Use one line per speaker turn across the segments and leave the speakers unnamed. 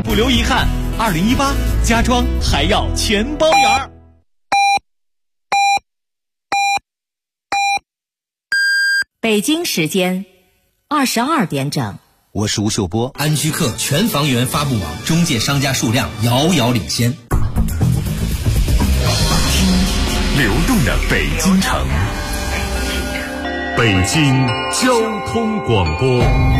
不留遗憾。2018家装还要全包圆。
北京时间22点整。
我是吴秀波。
安居客全房源发布网中介商家数量遥遥领先。
听流动的北京城，北京交通广播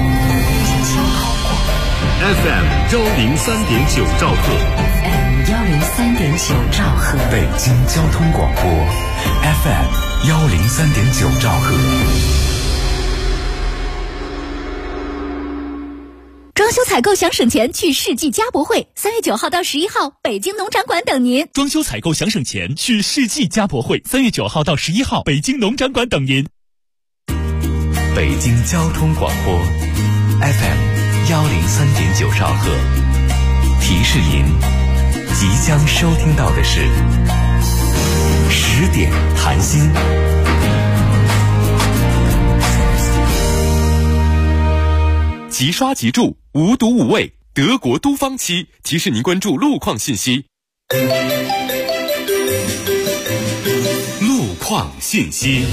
FM 103.9兆赫，
103.9兆赫，
北京交通广播 FM 103.9兆赫。
装修采购想省钱，去世纪家博会，3月9号到11号，北京农展馆等您。
装修采购想省钱，去世纪家博会，3月9号到11号，北京农展馆等您。
北京交通广播 FM 103.9兆赫，提示您即将收听到的是10点谈心。
即刷即住，无毒无味，德国都方漆提示您关注路况信息。路况信息。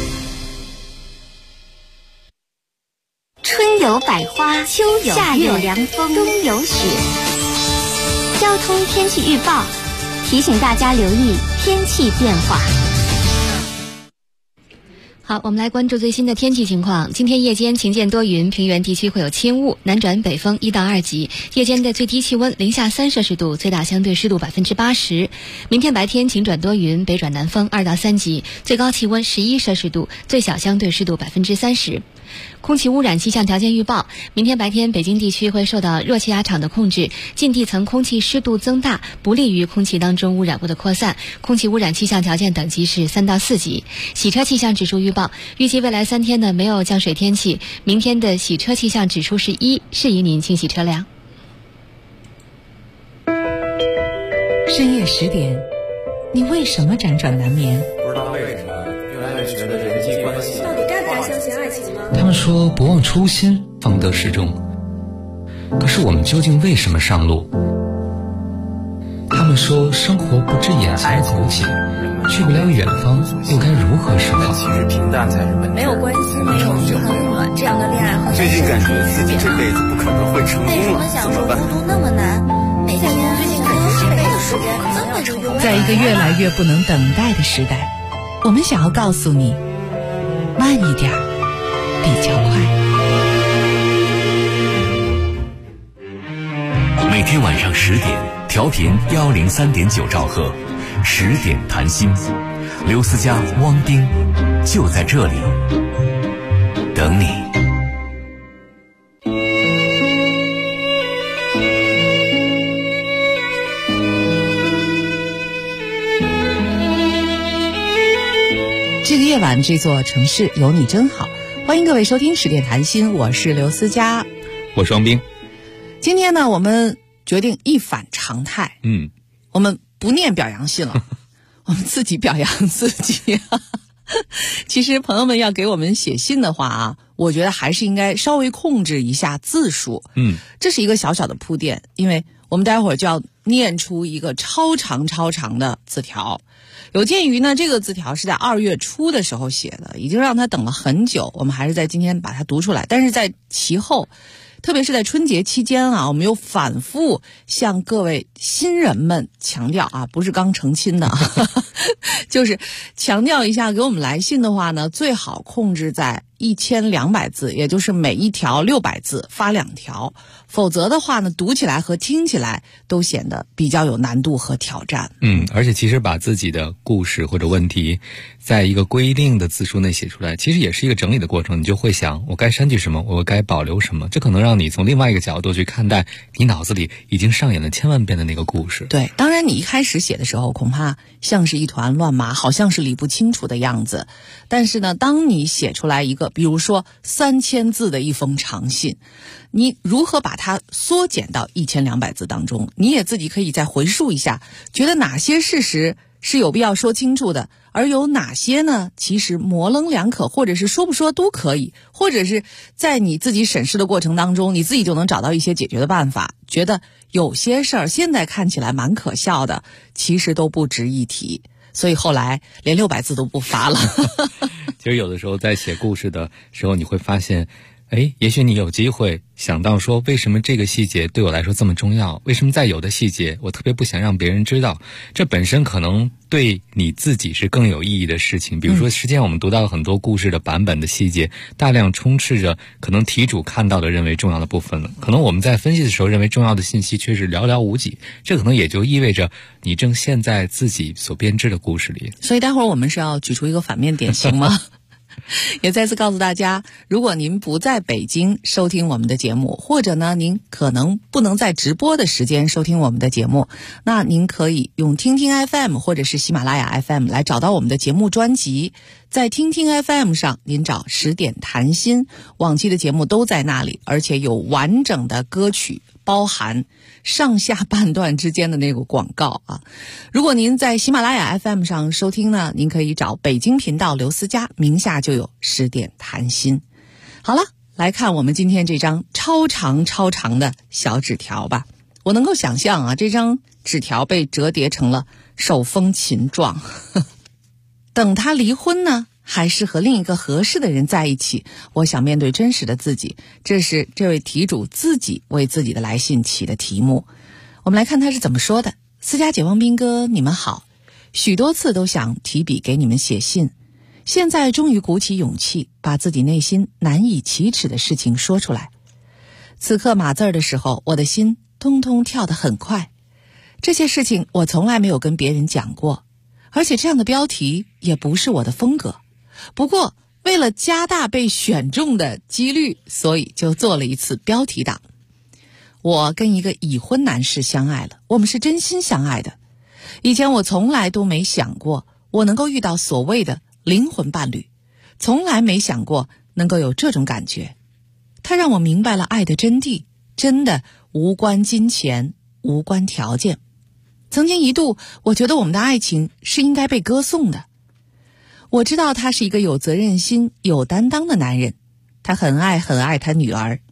春有百花，秋有夏有凉风，冬有雪。交通天气预报提醒大家留意天气变化。
好，我们来关注最新的天气情况。今天夜间晴间多云，平原地区会有轻雾，南转北风1到2级。夜间的最低气温零下3摄氏度，最大相对湿度80%。明天白天晴转多云，北转南风2到3级，最高气温11摄氏度，最小相对湿度30%。空气污染气象条件预报：明天白天北京地区会受到热气压场的控制，近地层空气湿度增大，不利于空气当中污染物的扩散，空气污染气象条件等级是3到4级。洗车气象指数预报：预计未来3天呢没有降水天气，明天的洗车气象指数是1，适宜您清洗车辆。
深夜10点，你为什么辗转难眠？
不知道为什么越来越觉得人际关系
到底该不该相信爱情呢？
他们说不忘初心，方得始终。可是我们究竟为什么上路？他们说生活不止眼前苟且，去不了远方，又该如何是好？
其实平淡才是本质。
没有关系，没有很暖，这样的恋爱好像
最近感觉自己这辈子不可能会成功了，怎么办？
孤独那么难，每天最近感觉这辈子时间可能要成功。
在一个越来越不能等待的时代，我们想要告诉你，慢一点比较快。
每天晚上10点，调频103.9兆赫，10点谈心。刘思佳、汪丁就在这里等你。
这个夜晚，这座城市有你真好。欢迎各位收听10点谈心，我是刘思佳，
我是汪冰。
今天呢，我们决定一反常态，我们不念表扬信了，我们自己表扬自己。其实朋友们要给我们写信的话啊，我觉得还是应该稍微控制一下字数。这是一个小小的铺垫，因为我们待会儿就要念出一个超长的字条。有鉴于呢，这个字条是在2月初的时候写的，已经让他等了很久，我们还是在今天把它读出来。但是在其后，特别是在春节期间啊，我们又反复向各位新人们强调啊，不是刚成亲的啊，就是强调一下，给我们来信的话呢，最好控制在1200字，也就是每一条600字，发2条，否则的话呢，读起来和听起来都显得比较有难度和挑战。
而且其实把自己的故事或者问题在一个规定的字数内写出来，其实也是一个整理的过程。你就会想，我该删去什么，我该保留什么，这可能让你从另外一个角度去看待你脑子里已经上演了千万遍的那个故事。
对，当然你一开始写的时候恐怕像是一团乱麻，好像是理不清楚的样子，但是呢，当你写出来一个比如说3000字的一封长信，你如何把它缩减到1200字当中，你也自己可以再回溯一下，觉得哪些事实是有必要说清楚的，而有哪些呢其实模棱两可，或者是说不说都可以，或者是在你自己审视的过程当中，你自己就能找到一些解决的办法，觉得有些事儿现在看起来蛮可笑的，其实都不值一提。所以后来连600字都不发了。
其实有的时候在写故事的时候，你会发现，也许你有机会想到说，为什么这个细节对我来说这么重要？为什么在有的细节我特别不想让别人知道？这本身可能对你自己是更有意义的事情。比如说，实际上我们读到很多故事的版本的细节，大量充斥着可能题主看到的认为重要的部分了。可能我们在分析的时候认为重要的信息却是寥寥无几，这可能也就意味着你正陷在自己所编织的故事里。
所以待会儿我们是要举出一个反面典型吗？也再次告诉大家，如果您不在北京收听我们的节目，或者呢您可能不能在直播的时间收听我们的节目，那您可以用听听 FM 或者是喜马拉雅 FM 来找到我们的节目专辑。在听听 FM 上您找10点谈心，往期的节目都在那里，而且有完整的歌曲，包含上下半段之间的那个广告啊。如果您在喜马拉雅 FM 上收听呢，您可以找北京频道刘思佳，名下就有10点谈心。好了，来看我们今天这张超长的小纸条吧。我能够想象啊，这张纸条被折叠成了手风琴状。等他离婚呢，还是和另一个合适的人在一起？我想面对真实的自己，这是这位题主自己为自己的来信起的题目。我们来看他是怎么说的。思佳姐、汪斌哥，你们好，许多次都想提笔给你们写信，现在终于鼓起勇气，把自己内心难以启齿的事情说出来。此刻码字的时候，我的心通通跳得很快。这些事情我从来没有跟别人讲过，而且这样的标题也不是我的风格。不过为了加大被选中的几率，所以就做了一次标题党。我跟一个已婚男士相爱了，我们是真心相爱的。以前我从来都没想过我能够遇到所谓的灵魂伴侣，从来没想过能够有这种感觉。他让我明白了爱的真谛，真的无关金钱，无关条件。曾经一度我觉得我们的爱情是应该被歌颂的。我知道他是一个有责任心、有担当的男人，他很爱他女儿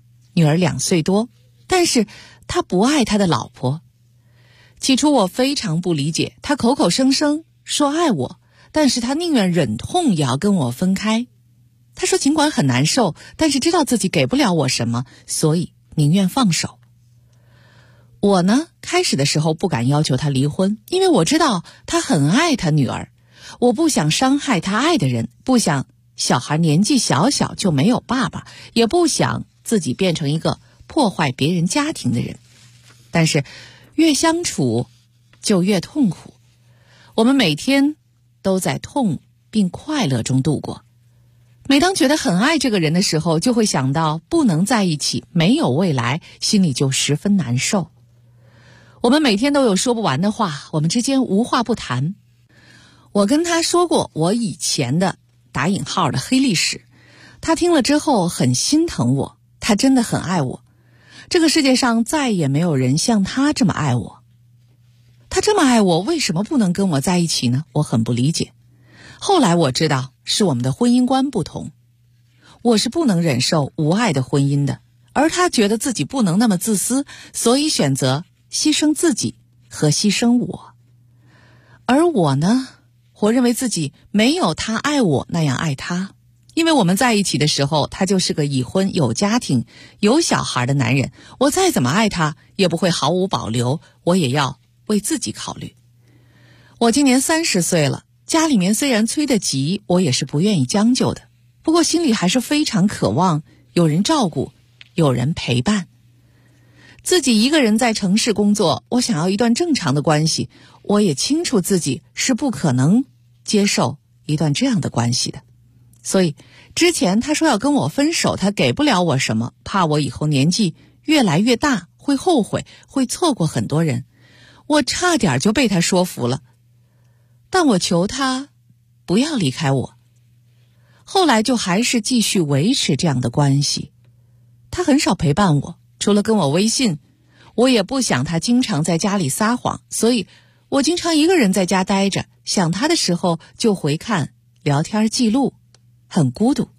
2岁多，但是他不爱他的老婆。起初我非常不理解，他口口声声说爱我，但是他宁愿忍痛也要跟我分开。他说尽管很难受，但是知道自己给不了我什么，所以宁愿放手。我呢，开始的时候不敢要求他离婚，因为我知道他很爱他女儿，我不想伤害他爱的人，不想小孩年纪小小就没有爸爸，也不想自己变成一个破坏别人家庭的人。但是越相处就越痛苦，我们每天都在痛并快乐中度过。每当觉得很爱这个人的时候，就会想到不能在一起，没有未来，心里就十分难受。我们每天都有说不完的话，我们之间无话不谈。我跟他说过我以前的打引号的黑历史，他听了之后很心疼我，他真的很爱我。这个世界上再也没有人像他这么爱我。他这么爱我，为什么不能跟我在一起呢？我很不理解。后来我知道是我们的婚姻观不同，我是不能忍受无爱的婚姻的，而他觉得自己不能那么自私，所以选择牺牲自己和牺牲我。而我呢，我认为自己没有他爱我那样爱他，因为我们在一起的时候，他就是个已婚有家庭有小孩的男人，我再怎么爱他也不会毫无保留，我也要为自己考虑。我今年30岁了，家里面虽然催得急，我也是不愿意将就的，不过心里还是非常渴望有人照顾，有人陪伴。自己一个人在城市工作，我想要一段正常的关系，我也清楚自己是不可能接受一段这样的关系的。所以之前他说要跟我分手，他给不了我什么，怕我以后年纪越来越大会后悔，会错过很多人，我差点就被他说服了。但我求他不要离开我，后来就还是继续维持这样的关系。他很少陪伴我，除了跟我微信，我也不想他经常在家里撒谎，所以我经常一个人在家待着，想他的时候就回看聊天记录，很孤独。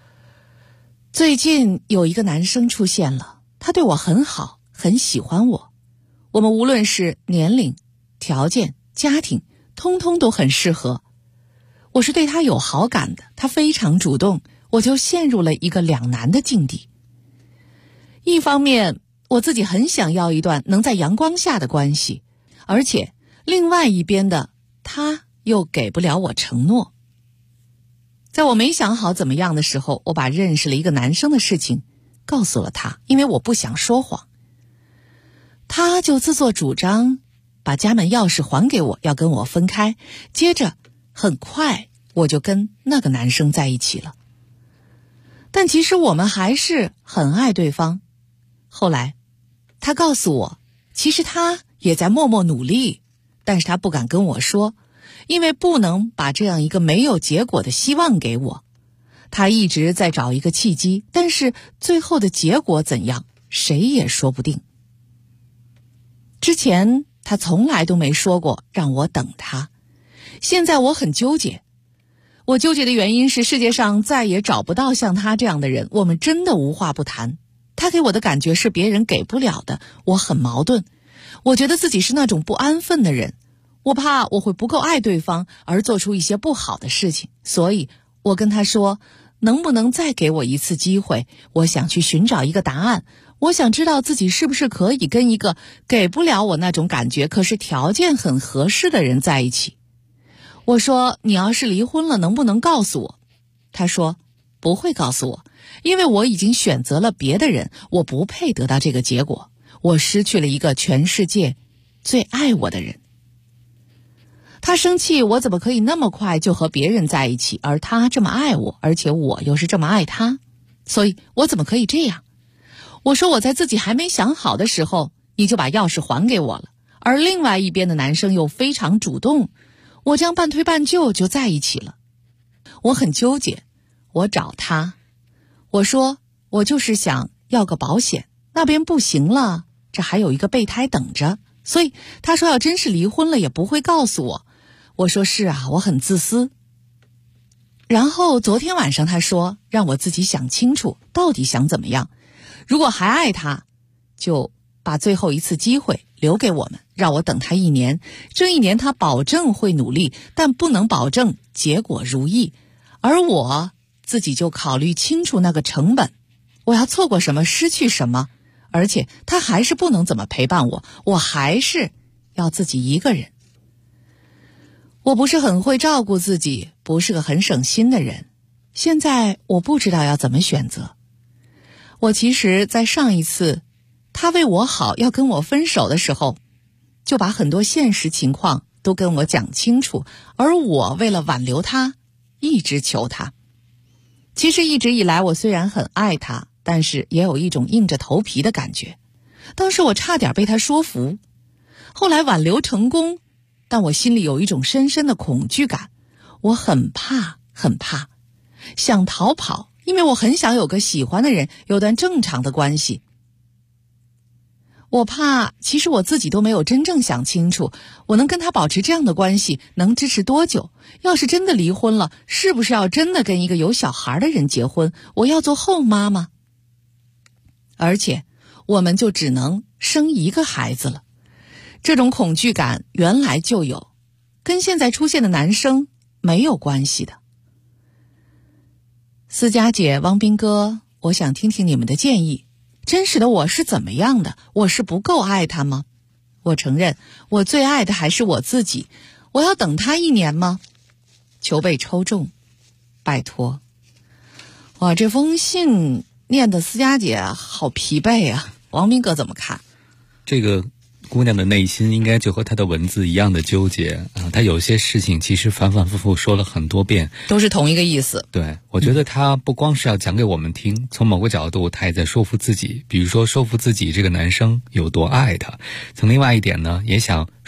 最近有一个男生出现了，他对我很好，很喜欢我， 我们无论是年龄、条件、家庭，通通都很适合。我是对他有好感的，他非常主动，我就陷入了一个两难的境地。一方面，我自己很想要一段能在阳光下的关系，而且另外一边的他又给不了我承诺。在我没想好怎么样的时候，我把认识了一个男生的事情告诉了他，因为我不想说谎。他就自作主张把家门钥匙还给我，要跟我分开。接着很快我就跟那个男生在一起了。但其实我们还是很爱对方。后来他告诉我，其实他也在默默努力，但是他不敢跟我说，因为不能把这样一个没有结果的希望给我。他一直在找一个契机，但是最后的结果怎样，谁也说不定。之前他从来都没说过让我等他，现在我很纠结。我纠结的原因是世界上再也找不到像他这样的人，我们真的无话不谈。他给我的感觉是别人给不了的，我很矛盾。我觉得自己是那种不安分的人，我怕我会不够爱对方而做出一些不好的事情，所以我跟他说，能不能再给我一次机会，我想去寻找一个答案，我想知道自己是不是可以跟一个给不了我那种感觉可是条件很合适的人在一起。我说，你要是离婚了能不能告诉我？他说不会告诉我，因为我已经选择了别的人，我不配得到这个结果，我失去了一个全世界最爱我的人。他生气我怎么可以那么快就和别人在一起，而他这么爱我，而且我又是这么爱他，所以我怎么可以这样？我说我在自己还没想好的时候，你就把钥匙还给我了，而另外一边的男生又非常主动，我这样半推半就就在一起了。我很纠结，我找他，我说我就是想要个保险，那边不行了，这还有一个备胎等着，所以他说要真是离婚了也不会告诉我。我说是啊，我很自私。然后昨天晚上他说让我自己想清楚到底想怎么样，如果还爱他，就把最后一次机会留给我们，让我等他1年，这1年他保证会努力，但不能保证结果如意，而我自己就考虑清楚那个成本，我要错过什么失去什么，而且他还是不能怎么陪伴我，我还是要自己一个人。我不是很会照顾自己，不是个很省心的人，现在我不知道要怎么选择。我其实在上一次他为我好要跟我分手的时候，就把很多现实情况都跟我讲清楚，而我为了挽留他一直求他。其实一直以来我虽然很爱他，但是也有一种硬着头皮的感觉。当时我差点被他说服，后来挽留成功，但我心里有一种深深的恐惧感，我很怕很怕，想逃跑，因为我很想有个喜欢的人，有段正常的关系。我怕其实我自己都没有真正想清楚，我能跟他保持这样的关系能支持多久，要是真的离婚了，是不是要真的跟一个有小孩的人结婚，我要做后妈吗？而且我们就只能生一个孩子了，这种恐惧感原来就有，跟现在出现的男生没有关系的。思佳姐、汪斌哥，我想听听你们的建议。真实的我是怎么样的？我是不够爱他吗？我承认我最爱的还是我自己，我要等他1年吗？求被抽中，拜托。哇，这封信念的思佳姐好疲惫啊，王斌哥怎么看？
这个姑娘的内心应该就和她的文字一样的纠结啊，她有些事情其实反反复复说了很多遍，
都是同一个意思。
对，我觉得她不光是要讲给我们听，从某个角度她也在说服自己，比如说说服自己这个男生有多爱她，从另外一点呢，也想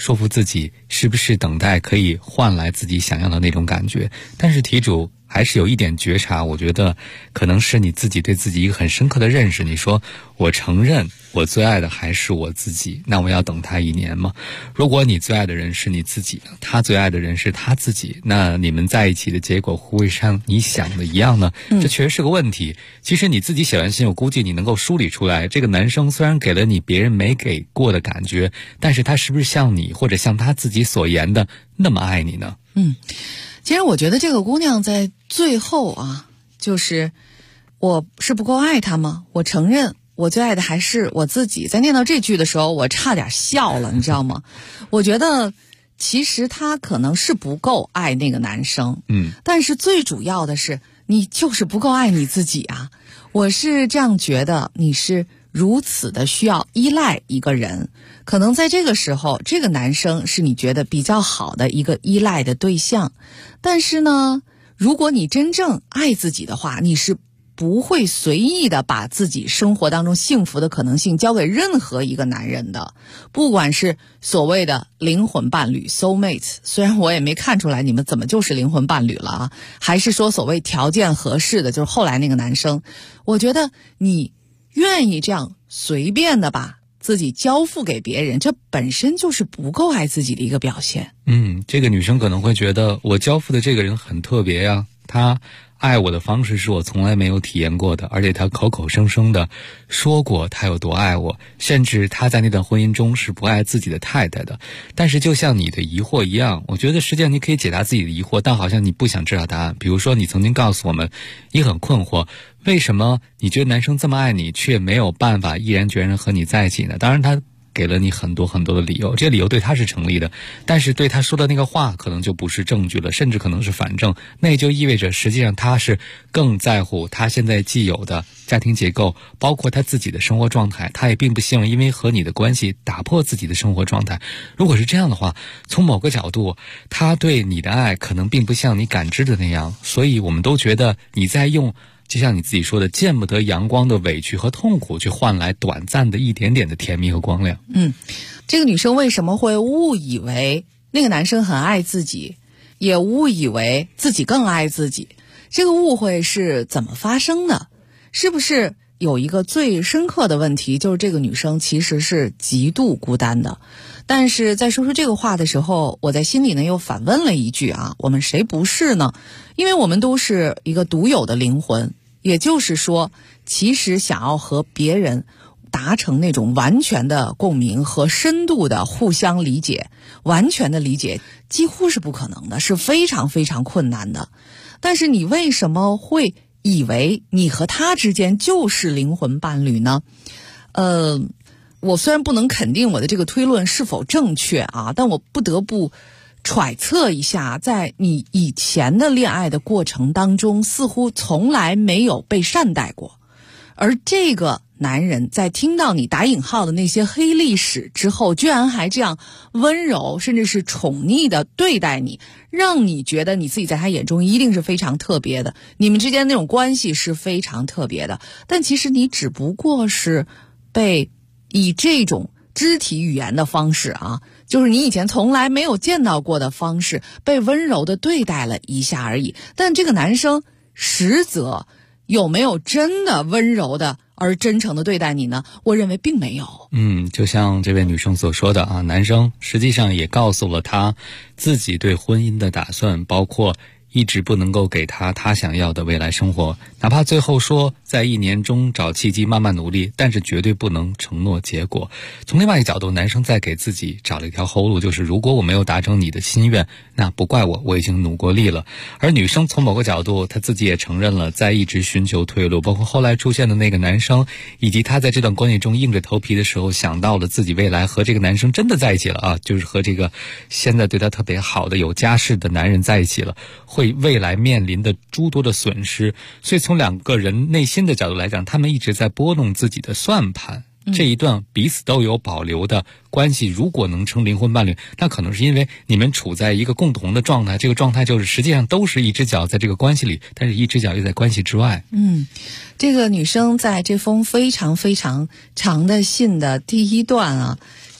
说服自己是不是等待可以换来自己想要的那种感觉。但是题主还是有一点觉察，我觉得可能是你自己对自己一个很深刻的认识。你说我承认我最爱的还是我自己，那我要等他1年吗？如果你最爱的人是你自己，他最爱的人是他自己，那你们在一起的结果会不会像你想的一样呢？这确实是个问题。其实你自己写完信，我估计你能够梳理出来，这个男生虽然给了你别人没给过的感觉，但是他是不是像你或者像他自己所言的那么爱你呢？
其实我觉得这个姑娘在最后啊，就是我是不够爱她吗？我承认我最爱的还是我自己。在念到这句的时候，我差点笑了，你知道吗？我觉得其实她可能是不够爱那个男生，但是最主要的是你就是不够爱你自己啊。我是这样觉得，你是如此的需要依赖一个人，可能在这个时候，这个男生是你觉得比较好的一个依赖的对象。但是呢，如果你真正爱自己的话，你是不会随意的把自己生活当中幸福的可能性交给任何一个男人的，不管是所谓的灵魂伴侣 soulmate， 虽然我也没看出来你们怎么就是灵魂伴侣了啊，还是说所谓条件合适的，就是后来那个男生，我觉得你愿意这样随便的把自己交付给别人，这本身就是不够爱自己的一个表现。
这个女生可能会觉得我交付的这个人很特别呀，他爱我的方式是我从来没有体验过的，而且他口口声声的说过他有多爱我，甚至他在那段婚姻中是不爱自己的太太的。但是就像你的疑惑一样，我觉得实际上你可以解答自己的疑惑，但好像你不想知道答案。比如说你曾经告诉我们，你很困惑，为什么你觉得男生这么爱你，却没有办法毅然决然和你在一起呢？当然他给了你很多很多的理由，这些理由对他是成立的，但是对他说的那个话可能就不是证据了，甚至可能是反证。那也就意味着实际上他是更在乎他现在既有的家庭结构，包括他自己的生活状态，他也并不希望因为和你的关系打破自己的生活状态。如果是这样的话，从某个角度他对你的爱可能并不像你感知的那样，所以我们都觉得你在用就像你自己说的，见不得阳光的委屈和痛苦，去换来短暂的一点点的甜蜜和光亮。
这个女生为什么会误以为那个男生很爱自己，也误以为自己更爱自己？这个误会是怎么发生的？是不是有一个最深刻的问题，就是这个女生其实是极度孤单的？但是在说出这个话的时候，我在心里呢又反问了一句啊，我们谁不是呢？因为我们都是一个独有的灵魂，也就是说，其实想要和别人达成那种完全的共鸣和深度的互相理解，完全的理解几乎是不可能的，是非常非常困难的。但是你为什么会以为你和他之间就是灵魂伴侣呢？我虽然不能肯定我的这个推论是否正确啊，但我不得不揣测一下，在你以前的恋爱的过程当中，似乎从来没有被善待过，而这个男人在听到你打引号的那些黑历史之后，居然还这样温柔甚至是宠溺的对待你，让你觉得你自己在他眼中一定是非常特别的，你们之间那种关系是非常特别的。但其实你只不过是被以这种肢体语言的方式啊，就是你以前从来没有见到过的方式，被温柔的对待了一下而已。但这个男生实则有没有真的温柔的而真诚的对待你呢？我认为并没有。
就像这位女生所说的啊，男生实际上也告诉了她自己对婚姻的打算，包括一直不能够给他想要的未来生活，哪怕最后说在1年中找契机慢慢努力，但是绝对不能承诺结果。从另外一个角度，男生在给自己找了一条后路，就是如果我没有达成你的心愿，那不怪我已经努过力了。而女生从某个角度，她自己也承认了在一直寻求退路，包括后来出现的那个男生，以及她在这段关系中硬着头皮的时候想到了自己未来和这个男生真的在一起了啊，就是和这个现在对她特别好的有家室的男人在一起了，会未来面临的诸多的损失。所以从两个人内心的角度来讲，他们一直在拨弄自己的算盘。这一段彼此都有保留的关系，如果能成灵魂伴侣，那可能是因为你们处在一个共同的状态，这个状态就是实际上都是一只脚在这个关系里，但是一只脚又在关系之外。
这个女生在这封非常非常长的信的第一段啊，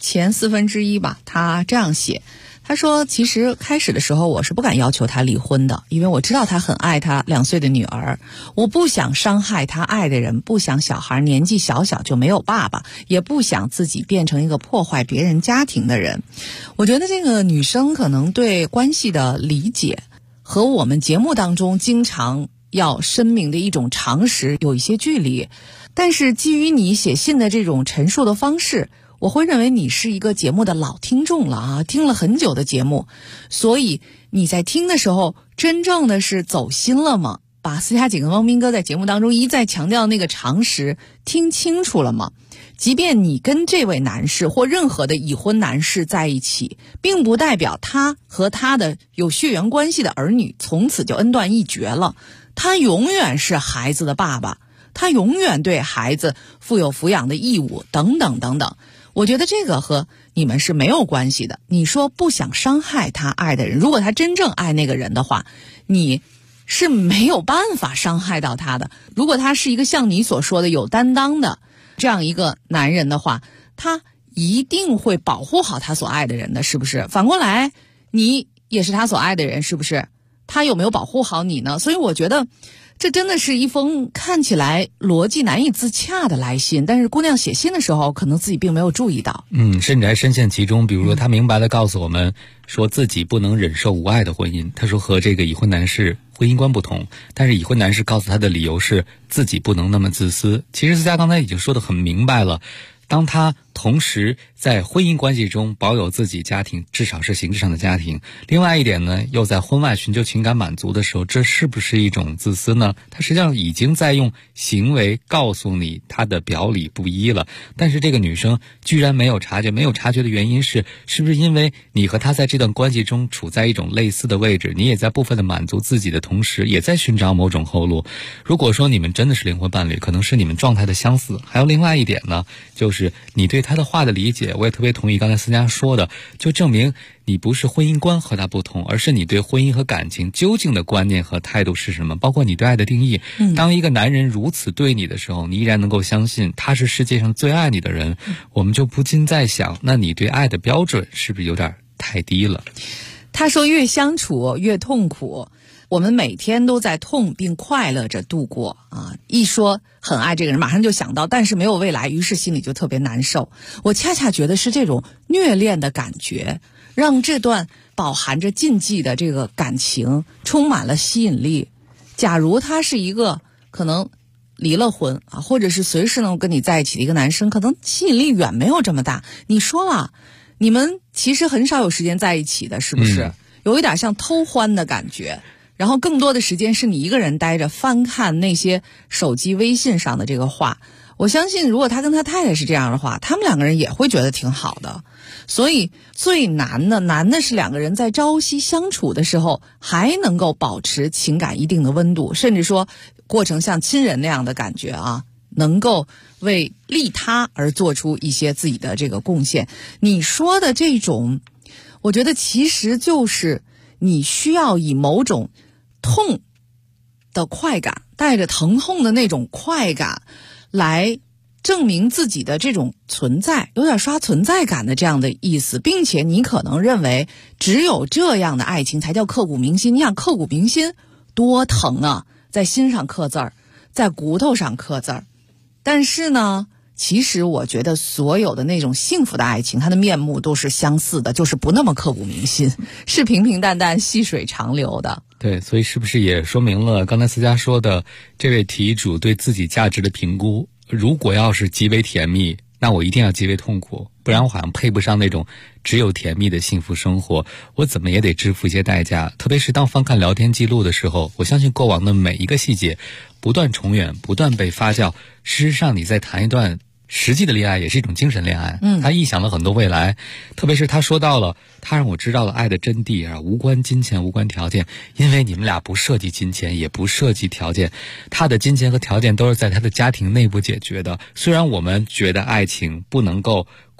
前1/4吧，他这样写。他说其实开始的时候我是不敢要求他离婚的，因为我知道他很爱他2岁的女儿，我不想伤害他爱的人，不想小孩年纪小小就没有爸爸，也不想自己变成一个破坏别人家庭的人。我觉得这个女生可能对关系的理解和我们节目当中经常要声明的一种常识有一些距离，但是基于你写信的这种陈述的方式，我会认为你是一个节目的老听众了啊，听了很久的节目，所以你在听的时候真正的是走心了吗？把思佳姐跟汪斌哥在节目当中一再强调那个常识听清楚了吗？即便你跟这位男士或任何的已婚男士在一起，并不代表他和他的有血缘关系的儿女从此就恩断义绝了，他永远是孩子的爸爸，他永远对孩子负有抚养的义务等等等等。我觉得这个和你们是没有关系的。你说不想伤害他爱的人，如果他真正爱那个人的话，你是没有办法伤害到他的。如果他是一个像你所说的有担当的这样一个男人的话，他一定会保护好他所爱的人的，是不是？反过来你也是他所爱的人，是不是？他有没有保护好你呢？所以我觉得这真的是一封看起来逻辑难以自洽的来信，但是姑娘写信的时候可能自己并没有注意到，
甚至还深陷其中。比如说她明白地告诉我们说自己不能忍受无爱的婚姻，她说和这个已婚男士婚姻观不同，但是已婚男士告诉她的理由是自己不能那么自私。其实思佳刚才已经说得很明白了，当他同时在婚姻关系中保有自己家庭，至少是形式上的家庭，另外一点呢，又在婚外寻求情感满足的时候，这是不是一种自私呢？他实际上已经在用行为告诉你他的表里不一了。但是这个女生居然没有察觉，没有察觉的原因是不是因为你和他在这段关系中处在一种类似的位置，你也在部分的满足自己的同时，也在寻找某种后路。如果说你们真的是灵魂伴侣，可能是你们状态的相似。还有另外一点呢，就是你对他的话的理解，我也特别同意刚才思佳说的，就证明你不是婚姻观和他不同，而是你对婚姻和感情究竟的观念和态度是什么，包括你对爱的定义。当一个男人如此对你的时候，你依然能够相信他是世界上最爱你的人，我们就不禁在想，那你对爱的标准是不是有点太低了？
他说越相处越痛苦，我们每天都在痛并快乐着度过啊！一说很爱这个人，马上就想到但是没有未来，于是心里就特别难受。我恰恰觉得是这种虐恋的感觉，让这段饱含着禁忌的这个感情充满了吸引力。假如他是一个可能离了婚啊，或者是随时能跟你在一起的一个男生，可能吸引力远没有这么大。你说了，你们其实很少有时间在一起的，是不是？有一点像偷欢的感觉。然后更多的时间是你一个人待着翻看那些手机微信上的这个话，我相信如果他跟他太太是这样的话，他们两个人也会觉得挺好的。所以最难的是两个人在朝夕相处的时候还能够保持情感一定的温度，甚至说过程像亲人那样的感觉啊，能够为利他而做出一些自己的这个贡献。你说的这种，我觉得其实就是你需要以某种痛的快感，带着疼痛的那种快感来证明自己的这种存在，有点刷存在感的这样的意思，并且你可能认为只有这样的爱情才叫刻骨铭心。你想刻骨铭心多疼啊，在心上刻字儿，在骨头上刻字儿。但是呢，其实我觉得所有的那种幸福的爱情，它的面目都是相似的，就是不那么刻骨铭心，是平平淡淡细水长流的。
对，所以是不是也说明了刚才思佳说的这位题主对自己价值的评估，如果要是极为甜蜜，那我一定要极为痛苦，不然我好像配不上那种只有甜蜜的幸福生活，我怎么也得支付一些代价。特别是当翻看聊天记录的时候，我相信过往的每一个细节不断重演，不断被发酵。事实上你在谈一段实际的恋爱也是一种精神恋爱，他臆想了很多未来，特别是他说到了，他让我知道了爱的真谛啊，无关金钱，无关条件，因为你们俩不涉及金钱，也不涉及条件，他的金钱和条件都是在他的家庭内部解决的。虽然我们觉得爱情不能够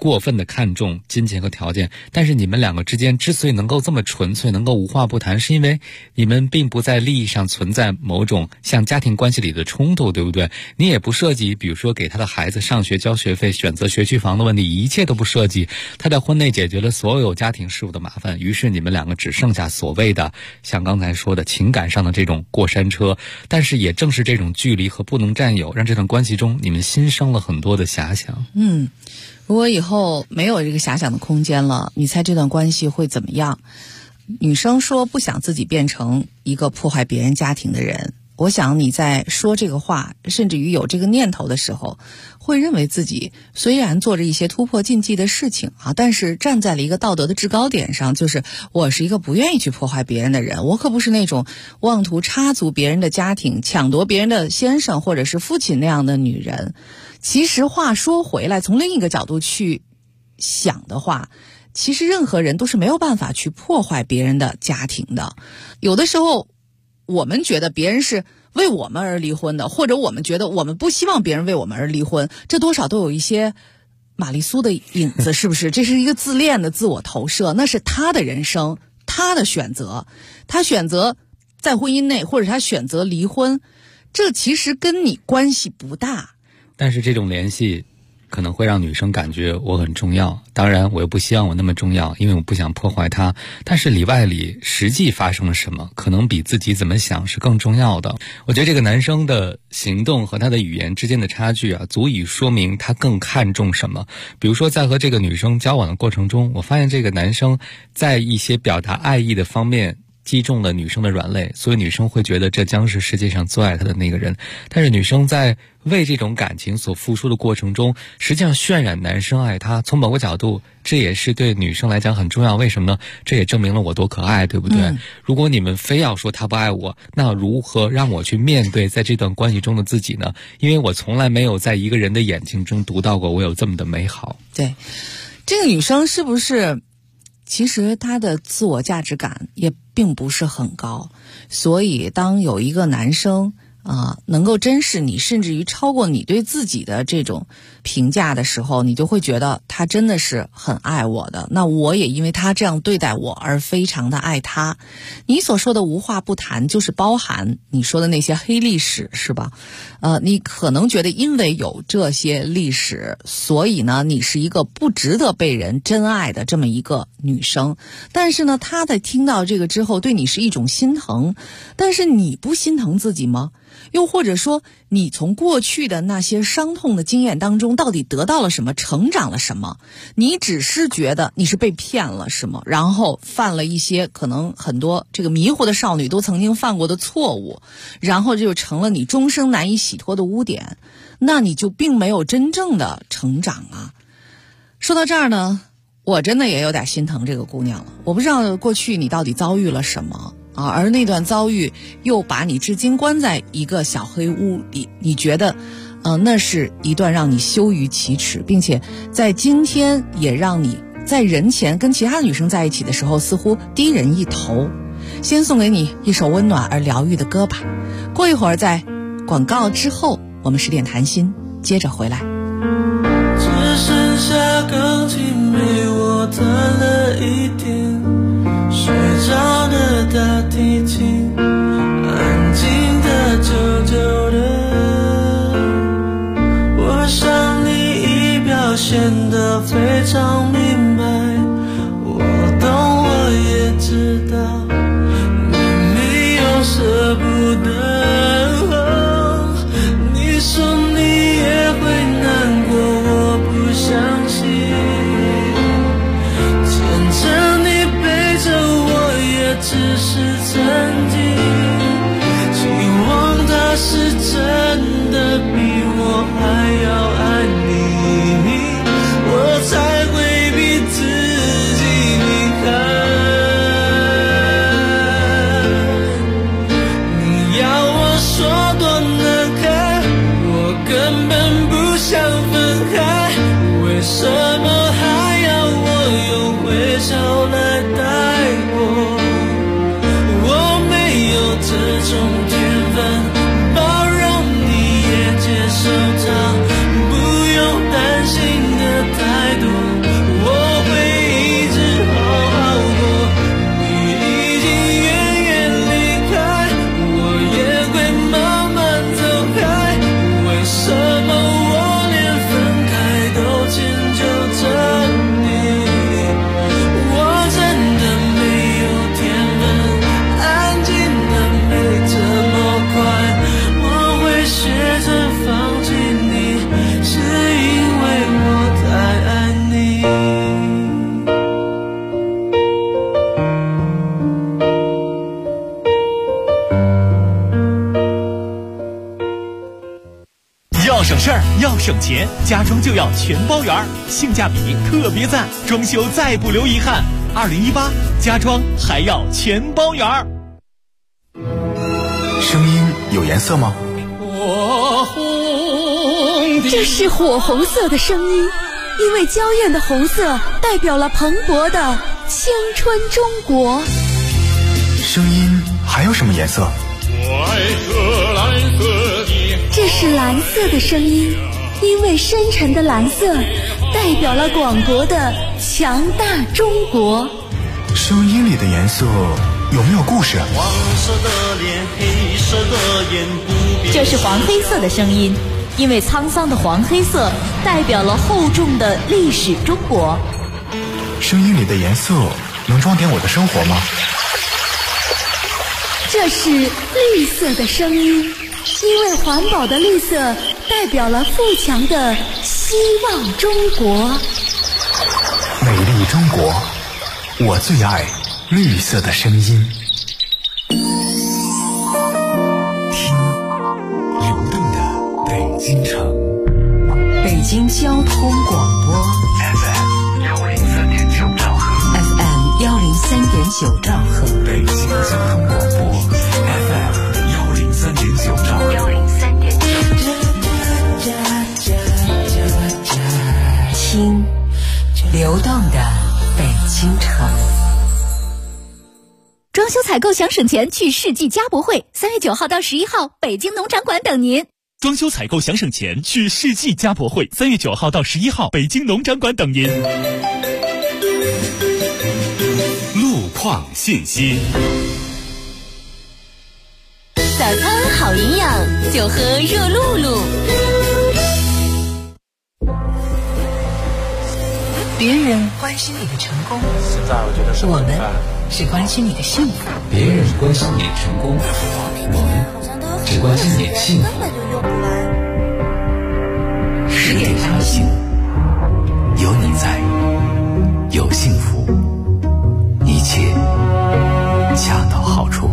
过分的看重金钱和条件，但是你们两个之间之所以能够这么纯粹，能够无话不谈，是因为你们并不在利益上存在某种像家庭关系里的冲突，对不对？你也不涉及比如说给他的孩子上学交学费、选择学区房的问题，一切都不涉及。他在婚内解决了所有家庭事务的麻烦，于是你们两个只剩下所谓的像刚才说的情感上的这种过山车。但是也正是这种距离和不能占有，让这段关系中你们心生了很多的遐想。
如果以后没有这个遐想的空间了，你猜这段关系会怎么样？女生说不想自己变成一个破坏别人家庭的人，我想你在说这个话，甚至于有这个念头的时候，会认为自己虽然做着一些突破禁忌的事情但是站在了一个道德的制高点上，就是我是一个不愿意去破坏别人的人，我可不是那种妄图插足别人的家庭、抢夺别人的先生或者是父亲那样的女人。其实话说回来，从另一个角度去想的话，其实任何人都是没有办法去破坏别人的家庭的。有的时候我们觉得别人是为我们而离婚的，或者我们觉得我们不希望别人为我们而离婚，这多少都有一些玛丽苏的影子，是不是？这是一个自恋的自我投射，那是他的人生，他的选择，他选择在婚姻内，或者他选择离婚，这其实跟你关系不大。
但是这种联系可能会让女生感觉我很重要，当然我又不希望我那么重要，因为我不想破坏她。但是里外里实际发生了什么，可能比自己怎么想是更重要的。我觉得这个男生的行动和他的语言之间的差距足以说明他更看重什么。比如说在和这个女生交往的过程中，我发现这个男生在一些表达爱意的方面击中了女生的软肋，所以女生会觉得这将是世界上最爱她的那个人。但是女生在为这种感情所付出的过程中，实际上渲染男生爱她，从某个角度这也是对女生来讲很重要。为什么呢？这也证明了我多可爱，对不对？如果你们非要说他不爱我，那如何让我去面对在这段关系中的自己呢？因为我从来没有在一个人的眼睛中读到过我有这么的美好。
对，这个女生是不是其实她的自我价值感也并不是很高，所以当有一个男生能够珍视你，甚至于超过你对自己的这种评价的时候，你就会觉得他真的是很爱我的，那我也因为他这样对待我而非常的爱他。你所说的无话不谈，就是包含你说的那些黑历史，是吧？你可能觉得因为有这些历史，所以呢你是一个不值得被人真爱的这么一个女生。但是呢他在听到这个之后对你是一种心疼，但是你不心疼自己吗？又或者说你从过去的那些伤痛的经验当中到底得到了什么，成长了什么？你只是觉得你是被骗了是吗？然后犯了一些可能很多这个迷糊的少女都曾经犯过的错误，然后就成了你终生难以洗脱的污点，那你就并没有真正的成长啊。说到这儿呢，我真的也有点心疼这个姑娘了。我不知道过去你到底遭遇了什么而那段遭遇又把你至今关在一个小黑屋里，你觉得那是一段让你羞于启齿，并且在今天也让你在人前跟其他女生在一起的时候似乎低人一头。先送给你一首温暖而疗愈的歌吧，过一会儿在广告之后我们10点谈心接着回来。
只剩下钢琴陪我弹了一点，睡着的大提琴安静的久久的，我想你已表现得非常明白，我懂我也知道你没有舍不得，你说你也会难过，我不相信
省钱，家装就要全包圆，性价比特别赞，装修再不留遗憾。2018家装还要全包圆。
声音有颜色吗？
这是火红色的声音，因为娇艳的红色代表了蓬勃的青春中国。
声音还有什么颜色？
这是蓝色的声音，因为深沉的蓝色代表了广博的强大中国。
声音里的颜色有没有故事？
黄色的脸，黑色的眼，不变。
这是黄黑色的声音，因为沧桑的黄黑色代表了厚重的历史中国。
声音里的颜色能装点我的生活吗？
这是绿色的声音，因为环保的绿色代表了富强的希望中国。
美丽中国，我最爱绿色的声音。
听流动的北京城，
北京交通广播
FM103.9兆赫
，FM103.9兆赫，
北京交通广播 FM103.9兆赫
，103.9。听流动的北京城。
装修采购想省钱，去世纪家博会，3月9号到11号，北京农展馆等您。
装修采购想省钱，去世纪家博会，3月9号到11号，北京农展馆等您。
路况信息。
早餐好营养，就喝热露露。
别人关心你的成功，
现在我觉得是
我们是关心你的幸福。
别人关心你的成功，我们只关心你的幸福。
10点开心，有你在，有幸福，一切恰到好处。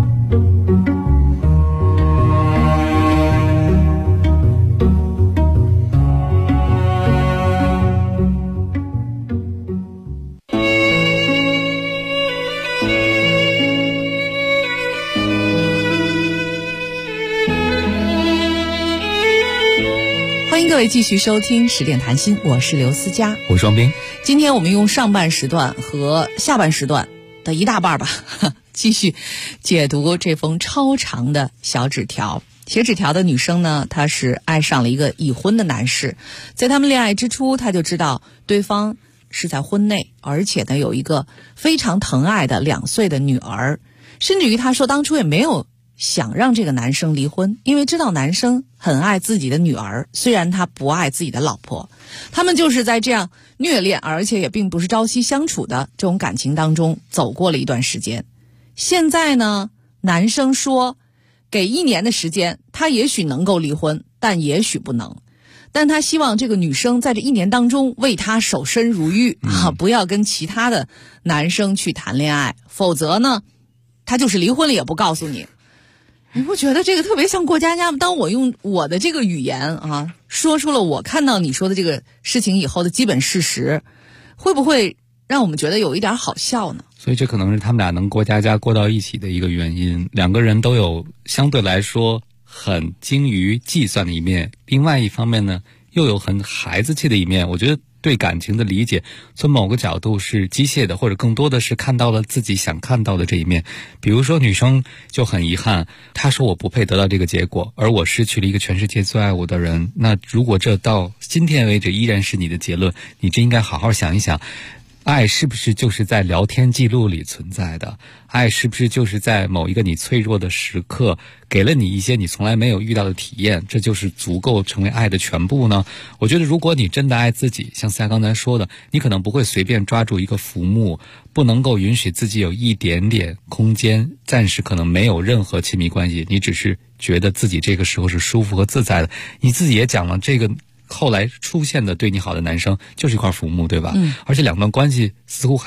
欢迎各位继续收听10点谈心，我是刘思佳，
我是双冰。
今天我们用上半时段和下半时段的一大半吧，继续解读这封超长的小纸条。写纸条的女生呢，她是爱上了一个已婚的男士，在他们恋爱之初，她就知道对方是在婚内，而且呢有一个非常疼爱的2岁的女儿，甚至于她说当初也没有想让这个男生离婚，因为知道男生很爱自己的女儿，虽然他不爱自己的老婆。他们就是在这样虐恋，而且也并不是朝夕相处的这种感情当中走过了一段时间。现在呢，男生说给1年的时间，他也许能够离婚，但也许不能。但他希望这个女生在这1年当中为他守身如玉不要跟其他的男生去谈恋爱，否则呢，他就是离婚了也不告诉你。你不觉得这个特别像过家家吗？当我用我的这个语言说出了我看到你说的这个事情以后的基本事实，会不会让我们觉得有一点好笑呢？
所以这可能是他们俩能过家家过到一起的一个原因。2个人都有相对来说很精于计算的一面，另外一方面呢，又有很孩子气的一面。我觉得对感情的理解从某个角度是机械的，或者更多的是看到了自己想看到的这一面。比如说女生就很遗憾，她说我不配得到这个结果，而我失去了一个全世界最爱我的人。那如果这到今天为止依然是你的结论，你真应该好好想一想，爱是不是就是在聊天记录里存在的？爱是不是就是在某一个你脆弱的时刻给了你一些你从来没有遇到的体验，这就是足够成为爱的全部呢？我觉得如果你真的爱自己，像思佳刚才说的，你可能不会随便抓住一个浮木，不能够允许自己有一点点空间，暂时可能没有任何亲密关系，你只是觉得自己这个时候是舒服和自在的。你自己也讲了，这个后来出现的对你好的男生就是一块浮木，对吧？而且2段关系似乎还有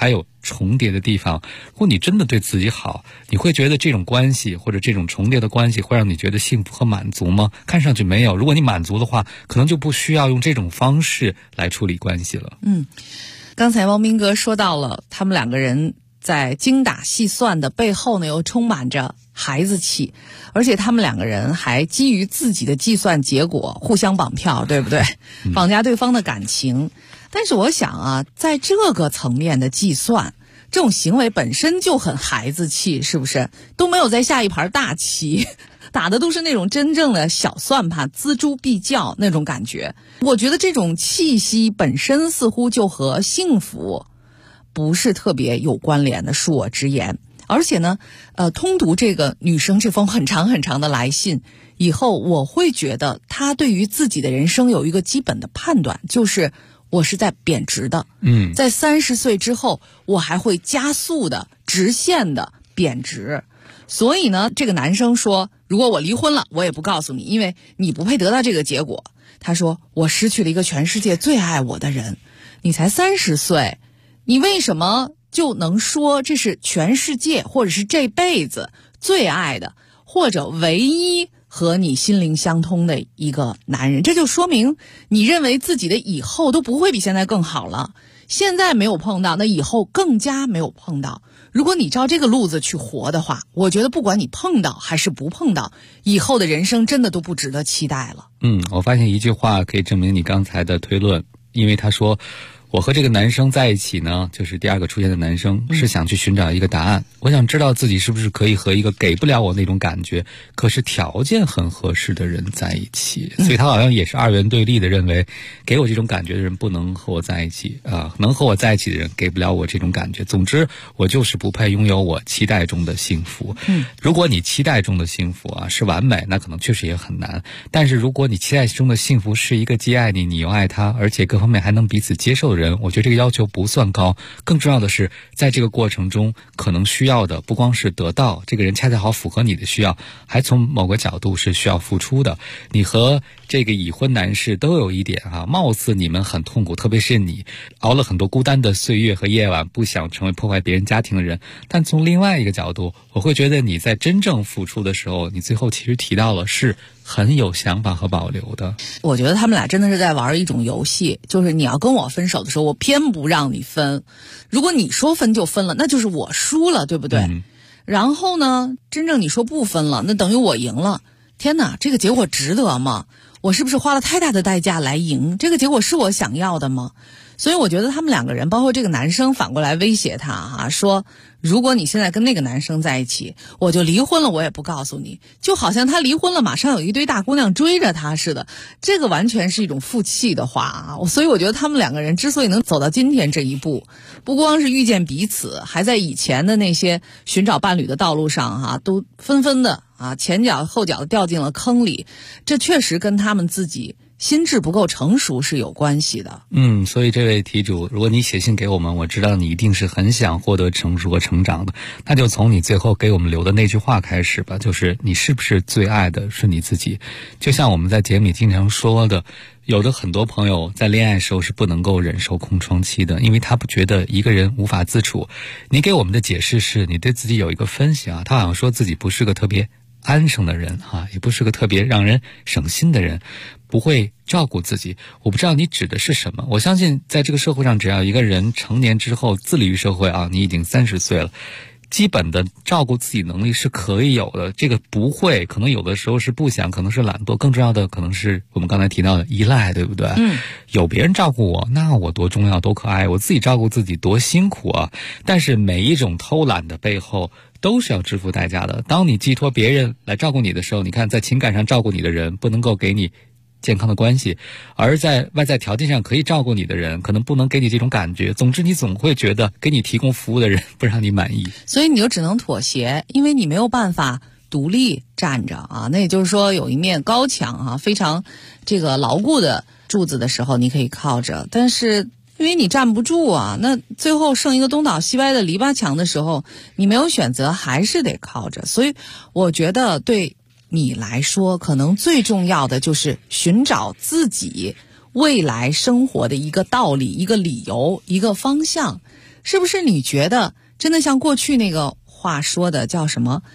重叠的地方，如果你真的对自己好，你会觉得这种关系或者这种重叠的关系会让你觉得幸福和满足吗？看上去没有。如果你满足的话，可能就不需要用这种方式来处理关系了。
刚才汪斌哥说到了他们两个人在精打细算的背后呢，又充满着孩子气，而且他们两个人还基于自己的计算结果互相绑票，对不对？绑架对方的感情。但是我想啊，在这个层面的计算，这种行为本身就很孩子气，是不是？都没有在下一盘大棋，打的都是那种真正的小算盘，锱铢必较那种感觉。我觉得这种气息本身似乎就和幸福不是特别有关联的，恕我直言。而且呢，通读这个女生这封很长很长的来信以后，我会觉得她对于自己的人生有一个基本的判断，就是我是在贬值的。在30岁之后，我还会加速的、直线的贬值。所以呢，这个男生说，如果我离婚了，我也不告诉你，因为你不配得到这个结果。他说，我失去了一个全世界最爱我的人。你才30岁，你为什么就能说这是全世界或者是这辈子最爱的，或者唯一和你心灵相通的一个男人？这就说明你认为自己的以后都不会比现在更好了。现在没有碰到，那以后更加没有碰到。如果你照这个路子去活的话，我觉得不管你碰到还是不碰到，以后的人生真的都不值得期待了。
我发现一句话可以证明你刚才的推论，因为他说，我和这个男生在一起呢，就是第二个出现的男生，是想去寻找一个答案。我想知道自己是不是可以和一个给不了我那种感觉，可是条件很合适的人在一起。所以他好像也是二元对立的，认为给我这种感觉的人不能和我在一起啊，能和我在一起的人给不了我这种感觉。总之，我就是不配拥有我期待中的幸福。如果你期待中的幸福啊是完美，那可能确实也很难。但是如果你期待中的幸福是一个既爱你，你又爱他，而且各方面还能彼此接受的人，我觉得这个要求不算高。更重要的是，在这个过程中可能需要的不光是得到，这个人恰恰好符合你的需要，还从某个角度是需要付出的。你和这个已婚男士都有一点貌似你们很痛苦，特别是你熬了很多孤单的岁月和夜晚，不想成为破坏别人家庭的人。但从另外一个角度，我会觉得你在真正付出的时候，你最后其实提到了是很有想法和保留的。
我觉得他们俩真的是在玩一种游戏，就是你要跟我分手的时候，我偏不让你分。如果你说分就分了，那就是我输了，对不对？然后呢，真正你说不分了，那等于我赢了。天哪，这个结果值得吗？我是不是花了太大的代价来赢？这个结果是我想要的吗？所以我觉得他们两个人，包括这个男生反过来威胁他说如果你现在跟那个男生在一起，我就离婚了，我也不告诉你。就好像他离婚了，马上有一堆大姑娘追着他似的，这个完全是一种负气的话所以我觉得他们两个人之所以能走到今天这一步，不光是遇见彼此，还在以前的那些寻找伴侣的道路上都纷纷的前脚后脚掉进了坑里。这确实跟他们自己心智不够成熟是有关系的。
所以这位题主，如果你写信给我们，我知道你一定是很想获得成熟和成长的，那就从你最后给我们留的那句话开始吧，就是你是不是最爱的是你自己。就像我们在节目里经常说的，有的很多朋友在恋爱时候是不能够忍受空窗期的，因为他不觉得一个人无法自处。你给我们的解释是你对自己有一个分析他好像说自己不是个特别安生的人也不是个特别让人省心的人，不会照顾自己。我不知道你指的是什么。我相信在这个社会上，只要一个人成年之后自立于社会你已经30岁了，基本的照顾自己能力是可以有的。这个不会，可能有的时候是不想，可能是懒惰，更重要的可能是我们刚才提到的依赖，对不对？有别人照顾我，那我多重要多可爱，我自己照顾自己多辛苦啊。但是每一种偷懒的背后都是要支付代价的。当你寄托别人来照顾你的时候，你看在情感上照顾你的人不能够给你健康的关系，而在外在条件上可以照顾你的人可能不能给你这种感觉。总之你总会觉得给你提供服务的人不让你满意，
所以你就只能妥协，因为你没有办法独立站着那也就是说有一面高墙非常这个牢固的柱子的时候你可以靠着，但是因为你站不住那最后剩一个东倒西歪的篱笆墙的时候，你没有选择，还是得靠着。所以我觉得对你来说，可能最重要的就是寻找自己未来生活的一个道理、一个理由、一个方向。 是不是你觉得真的像过去那个话说的叫什么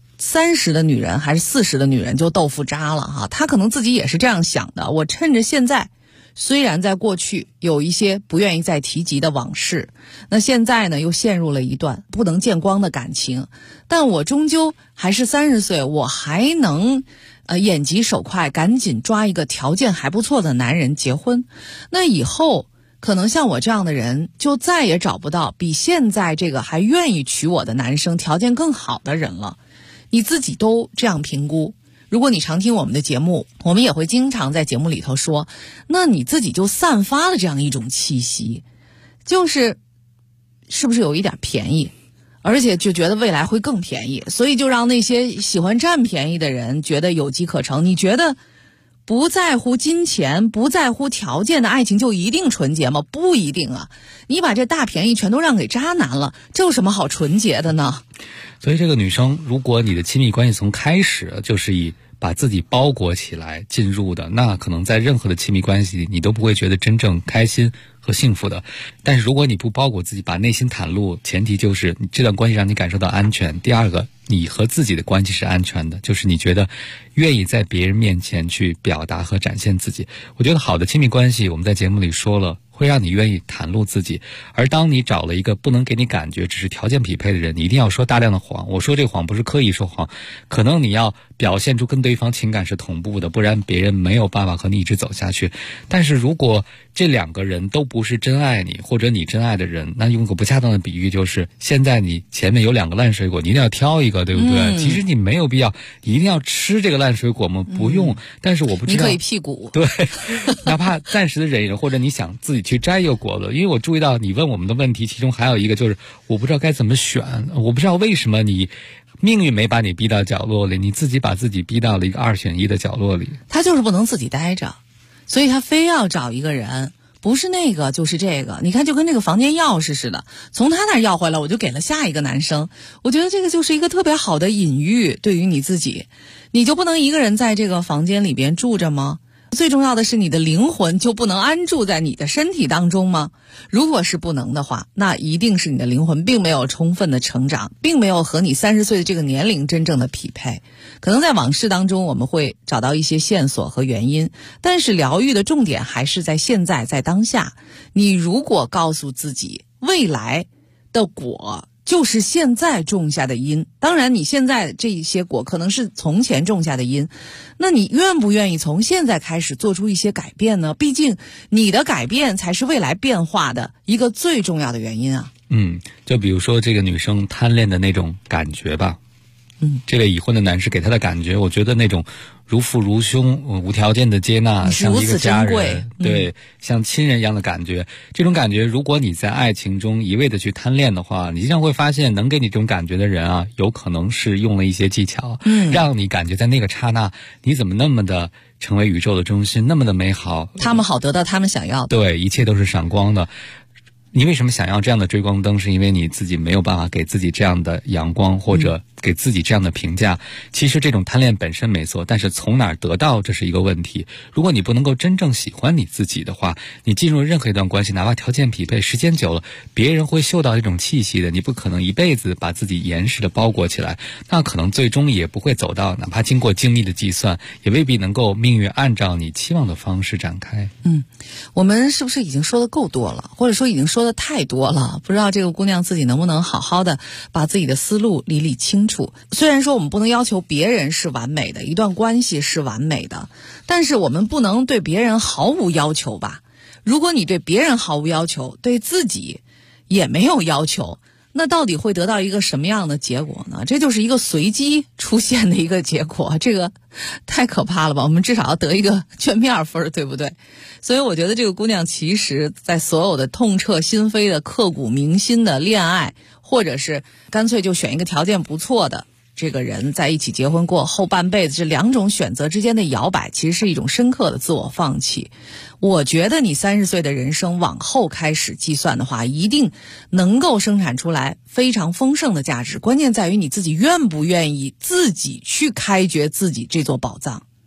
30的女人还是40的女人就豆腐渣了哈？她可能自己也是这样想的，我趁着现在虽然在过去有一些不愿意再提及的往事，那现在呢又陷入了一段不能见光的感情，但我终究还是30岁，我还能眼疾手快赶紧抓一个条件还不错的男人结婚。那以后可能像我这样的人就再也找不到比现在这个还愿意娶我的男生条件更好的人了。你自己都这样评估，如果你常听我们的节目，我们也会经常在节目里头说，那你自己就散发了这样一种气息，就是是不是有一点便宜，而且就觉得未来会更便宜，所以就让那些喜欢占便宜的人觉得有机可乘。你觉得不在乎金钱不在乎条件的爱情就一定纯洁吗？不一定啊，你把这大便宜全都让给渣男了，这有什么好纯洁的呢？
所以这个女生，如果你的亲密关系从开始就是以把自己包裹起来进入的，那可能在任何的亲密关系里你都不会觉得真正开心和幸福的。但是如果你不包裹自己，把内心袒露，前提就是你这段关系让你感受到安全。第二个，你和自己的关系是安全的，就是你觉得愿意在别人面前去表达和展现自己。我觉得好的亲密关系，我们在节目里说了，会让你愿意袒露自己。而当你找了一个不能给你感觉只是条件匹配的人，你一定要说大量的谎。我说这个谎不是刻意说谎，可能你要表现出跟对方情感是同步的，不然别人没有办法和你一直走下去。但是如果这两个人都不是真爱你或者你真爱的人，那用个不恰当的比喻，就是现在你前面有2个烂水果，你一定要挑一个，对不对？其实你没有必要你一定要吃这个烂水果吗？不用。但是我不知道，
你可以屁股，
对哪怕暂时的忍一忍，或者你想自己去摘一个果子。因为我注意到你问我们的问题其中还有一个，就是我不知道该怎么选，我不知道为什么你命运没把你逼到角落里，你自己把自己逼到了一个2选1的角落里。
他就是不能自己待着，所以他非要找一个人，不是那个就是这个。你看就跟这个房间钥匙似的，从他那儿要回来我就给了下一个男生。我觉得这个就是一个特别好的隐喻，对于你自己，你就不能一个人在这个房间里边住着吗？最重要的是你的灵魂就不能安住在你的身体当中吗？如果是不能的话，那一定是你的灵魂并没有充分的成长，并没有和你30岁的这个年龄真正的匹配。可能在往事当中我们会找到一些线索和原因，但是疗愈的重点还是在现在，在当下。你如果告诉自己未来的果就是现在种下的因，当然你现在这些果可能是从前种下的因，那你愿不愿意从现在开始做出一些改变呢？毕竟你的改变才是未来变化的一个最重要的原因啊。
就比如说这个女生贪恋的那种感觉吧，这位已婚的男士给她的感觉，我觉得那种如父如兄无条件的接纳，像一个家人，对，像亲人一样的感觉。这种感觉如果你在爱情中一味的去贪恋的话，你经常会发现能给你这种感觉的人啊，有可能是用了一些技巧，让你感觉在那个刹那你怎么那么的成为宇宙的中心，那么的美好，
他们好得到他们想要的，
对，一切都是闪光的。你为什么想要这样的追光灯？是因为你自己没有办法给自己这样的阳光，或者给自己这样的评价。其实这种贪恋本身没错，但是从哪儿得到，这是一个问题。如果你不能够真正喜欢你自己的话，你进入任何一段关系，哪怕条件匹配，时间久了别人会嗅到这种气息的。你不可能一辈子把自己严实的包裹起来，那可能最终也不会走到，哪怕经过精密的计算，也未必能够命运按照你期望的方式展开。
我们是不是已经说的够多了，或者说已经说的太多了？不知道这个姑娘自己能不能好好的把自己的思路理理清楚。虽然说我们不能要求别人是完美的，一段关系是完美的，但是我们不能对别人毫无要求吧？如果你对别人毫无要求，对自己也没有要求，那到底会得到一个什么样的结果呢？这就是一个随机出现的一个结果，这个太可怕了吧？我们至少要得一个全面分，对不对？所以我觉得这个姑娘其实在所有的痛彻心扉的刻骨铭心的恋爱，或者是干脆就选一个条件不错的这个人在一起结婚过后半辈子，这2种选择之间的摇摆，其实是一种深刻的自我放弃。我觉得你30岁的人生往后开始计算的话，一定能够生产出来非常丰盛的价值，关键在于你自己愿不愿意自己去开掘自己这座宝藏。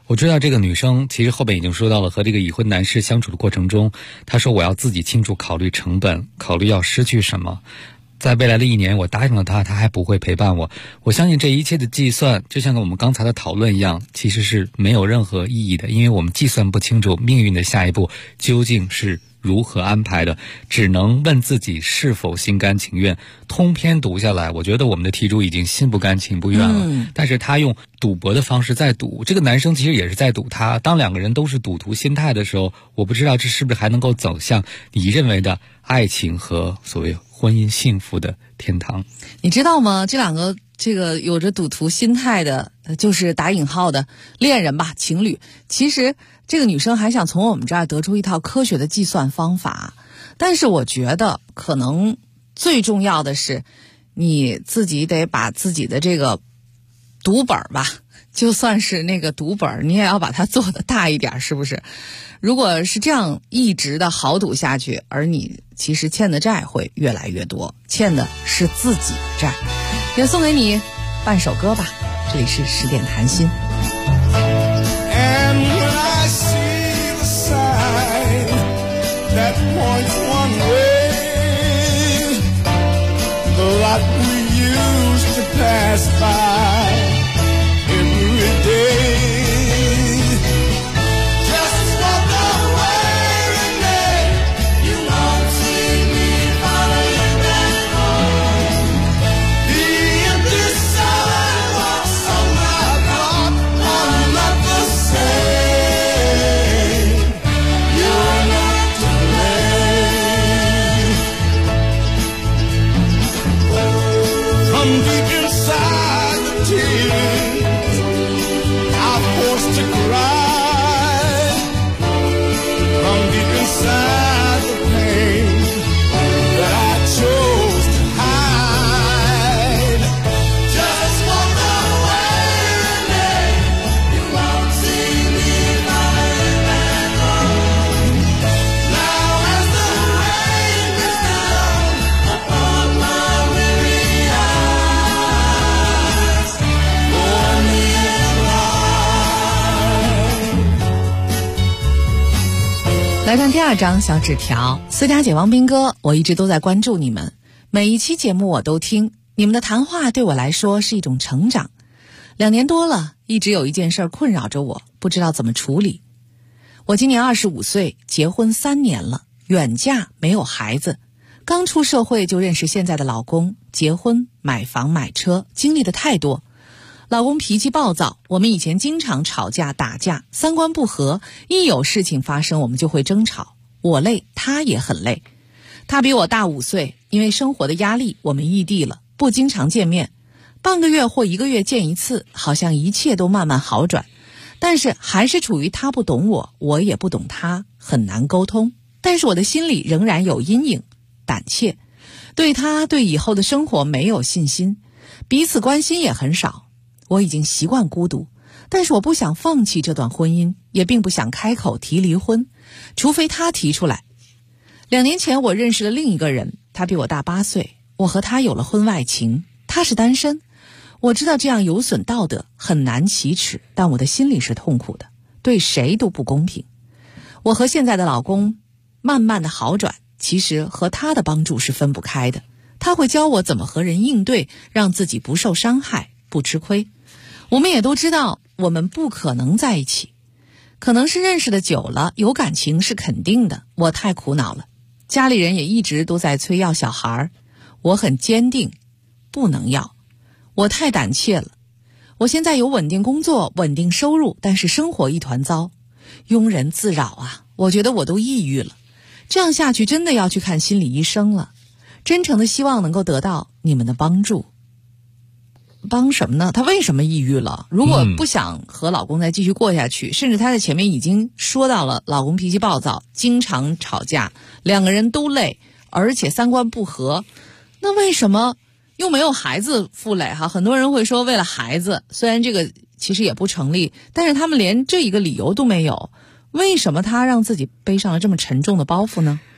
我知道这个女生其实后边已经说到了，和这个已婚男士相处的过程中，她说我要自己清楚考虑成本，考虑要失去什么。在未来的1年，我答应了他，他还不会陪伴我。我相信这一切的计算，就像我们刚才的讨论一样，其实是没有任何意义的，因为我们计算不清楚命运的下一步究竟是如何安排的，只能问自己是否心甘情愿。通篇读下来，我觉得我们的题主已经心不甘情不愿了，但是他用赌博的方式在赌，这个男生其实也是在赌他。当两个人都是赌徒心态的时候，我不知道这是不是还能够走向你认为的爱情和所谓婚姻幸福的天堂。
你知道吗？这两个这个有着赌徒心态的，就是打引号的恋人吧，情侣。其实这个女生还想从我们这儿得出一套科学的计算方法，但是我觉得可能最重要的是你自己得把自己的这个赌本吧，就算是那个赌本，你也要把它做得大一点，是不是？如果是这样一直的豪赌下去，而你其实欠的债会越来越多，欠的是自己债。也送给你半首歌吧，这里是10点谈心。来看第2张小纸条，思佳姐、王斌哥，我一直都在关注你们，每一期节目我都听，你们的谈话对我来说是一种成长。2年多了，一直有一件事困扰着我，不知道怎么处理。我今年25岁，结婚3年了，远嫁没有孩子，刚出社会就认识现在的老公，结婚、买房、买车，经历的太多。老公脾气暴躁，我们以前经常吵架打架，三观不合，一有事情发生我们就会争吵，我累他也很累。他比我大5岁，因为生活的压力我们异地了，不经常见面，半个月或1个月见一次，好像一切都慢慢好转，但是还是处于他不懂我，我也不懂他，很难沟通。但是我的心里仍然有阴影，胆怯，对他对以后的生活没有信心，彼此关心也很少。我已经习惯孤独，但是我不想放弃这段婚姻，也并不想开口提离婚，除非他提出来。2年前我认识了另一个人，他比我大8岁，我和他有了婚外情，他是单身。我知道这样有损道德，很难启齿，但我的心里是痛苦的，对谁都不公平。我和现在的老公慢慢的好转，其实和他的帮助是分不开的。他会教我怎么和人应对，让自己不受伤害，不吃亏。我们也都知道我们不可能在一起，可能是认识的久了，有感情是肯定的。我太苦恼了，家里人也一直都在催要小孩，我很坚定不能要。我太胆怯了，我现在有稳定工作，稳定收入，但是生活一团糟，庸人自扰啊，我觉得我都抑郁了。这样下去真的要去看心理医生了。真诚的希望能够得到你们的帮助。帮什么呢？她为什么抑郁了？如果不想和老公再继续过下去，甚至她在前面已经说到了老公脾气暴躁，经常吵架，2个人都累，而且三观不合，那为什么又没有孩子负累哈？很多人会说为了孩子，虽然这个其实也不成立，但是他们连这一个理由都没有，为什么她让自己背上了这么沉重的包袱呢？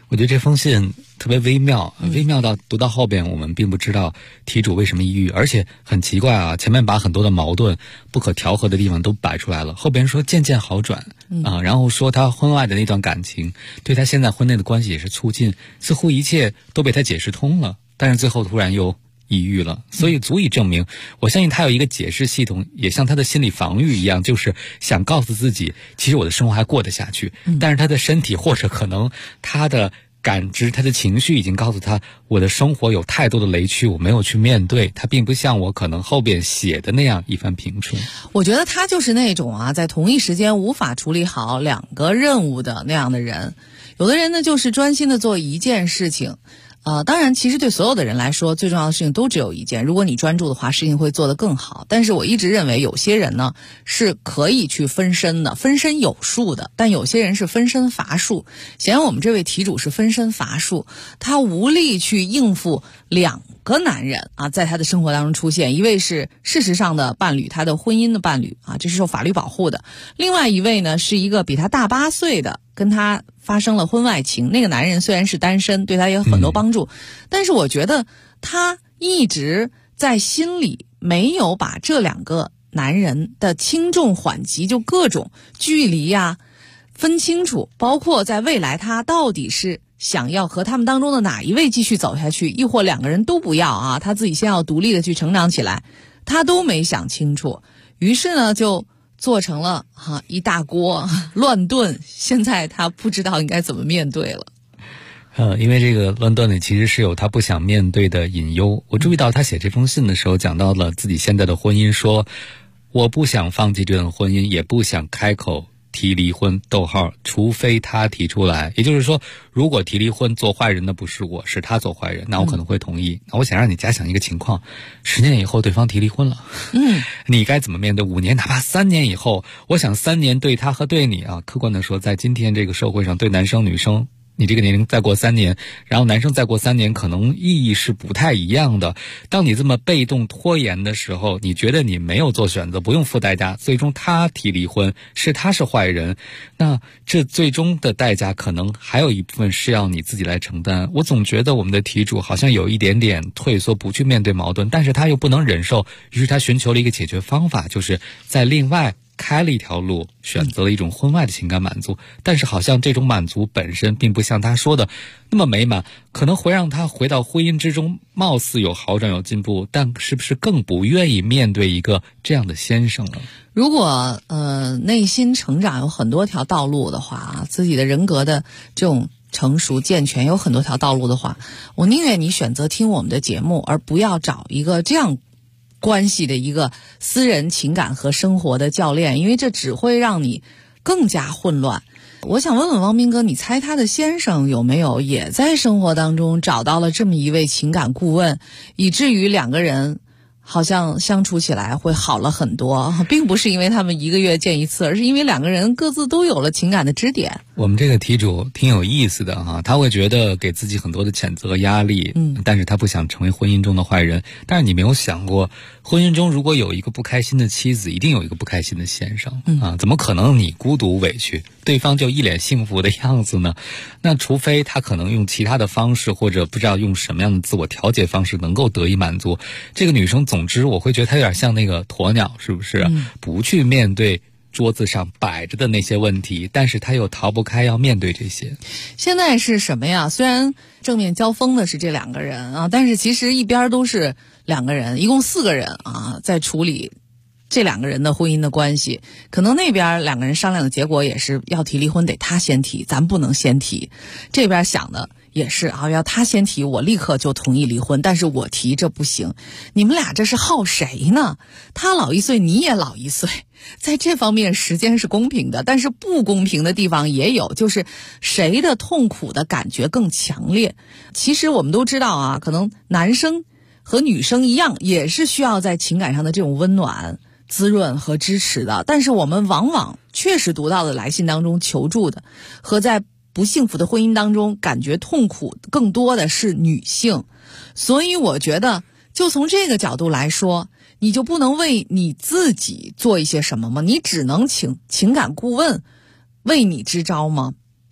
我觉得这封信特别微妙，微妙到读到后边我们并不知道题主为什么抑郁，而且很奇怪啊，前面把很多的矛盾不可调和的地方都摆出来了，后边说渐渐好转然后说他婚外的那段感情对他现在婚内的关系也是促进，似乎一切都被他解释通了，但是最后突然又抑郁了，所以足以证明，我相信他有一个解释系统，也像他的心理防御一样，就是想告诉自己其实我的生活还过得下去，但是他的身体或者可能他的感知，他的情绪已经告诉他，我的生活有太多的雷区，我没有去面对，他并不像我可能后边写的那样一帆平顺。
我觉得他就是那种在同一时间无法处理好两个任务的那样的人。有的人呢，就是专心的做一件事情。当然其实对所有的人来说，最重要的事情都只有一件，如果你专注的话，事情会做得更好。但是我一直认为有些人呢是可以去分身的，分身有术的，但有些人是分身乏术。显然我们这位题主是分身乏术，他无力去应付两个男人在他的生活当中出现，一位是事实上的伴侣，他的婚姻的伴侣这是受法律保护的，另外一位呢是一个比他大8岁的，跟他发生了婚外情，那个男人虽然是单身，对他也有很多帮助，但是我觉得他一直在心里没有把这两个男人的轻重缓急，就各种距离分清楚，包括在未来他到底是想要和他们当中的哪一位继续走下去，亦或两个人都不要他自己先要独立的去成长起来，他都没想清楚，于是呢就做成了一大锅乱炖，现在他不知道应该怎么面对了。
因为这个乱炖里其实是有他不想面对的隐忧。我注意到他写这封信的时候讲到了自己现在的婚姻，说我不想放弃这段婚姻，也不想开口提离婚，除非他提出来。也就是说，如果提离婚做坏人的不是我，是他做坏人，那我可能会同意。那我想让你假想一个情况，10年以后对方提离婚了，你该怎么面对？5年哪怕3年以后，我想3年对他和对你客观的说，在今天这个社会上，对男生女生，你这个年龄再过3年，然后男生再过3年，可能意义是不太一样的。当你这么被动拖延的时候，你觉得你没有做选择，不用付代价，最终他提离婚，他是坏人，那这最终的代价可能还有一部分是要你自己来承担。我总觉得我们的题主好像有一点点退缩，不去面对矛盾，但是他又不能忍受，于是他寻求了一个解决方法，就是在另外开了一条路，选择了一种婚外的情感满足，但是好像这种满足本身并不像他说的那么美满，可能会让他回到婚姻之中貌似有好转有进步，但是不是更不愿意面对一个这样的先生了？
如果内心成长有很多条道路的话，自己的人格的这种成熟健全有很多条道路的话，我宁愿你选择听我们的节目，而不要找一个这样关系的一个私人情感和生活的教练，因为这只会让你更加混乱。我想问问汪斌哥，你猜他的先生有没有也在生活当中找到了这么一位情感顾问，以至于两个人好像相处起来会好了很多，并不是因为他们1个月见一次，而是因为两个人各自都有了情感的支点。
我们这个题主挺有意思的他会觉得给自己很多的谴责压力，但是他不想成为婚姻中的坏人。但是你没有想过，婚姻中如果有一个不开心的妻子，一定有一个不开心的先生怎么可能你孤独委屈，对方就一脸幸福的样子呢？那除非他可能用其他的方式，或者不知道用什么样的自我调节方式能够得以满足。这个女生总之我会觉得她有点像那个鸵鸟，是不是不去面对桌子上摆着的那些问题，但是他又逃不开要面对这些。
现在是什么呀？虽然正面交锋的是这两个人但是其实一边都是两个人，一共4个人在处理这两个人的婚姻的关系。可能那边两个人商量的结果也是要提离婚得他先提，咱不能先提。这边想的也是要他先提，我立刻就同意离婚，但是我提这不行。你们俩这是耗谁呢？他老1岁，你也老1岁，在这方面时间是公平的，但是不公平的地方也有，就是谁的痛苦的感觉更强烈。其实我们都知道可能男生和女生一样，也是需要在情感上的这种温暖滋润和支持的，但是我们往往确实读到的来信当中求助的和在不幸福的婚姻当中感觉痛苦更多的是女性。所以我觉得就从这个角度来说，你就不能为你自己做一些什么吗？你只能请情感顾问为你支招吗？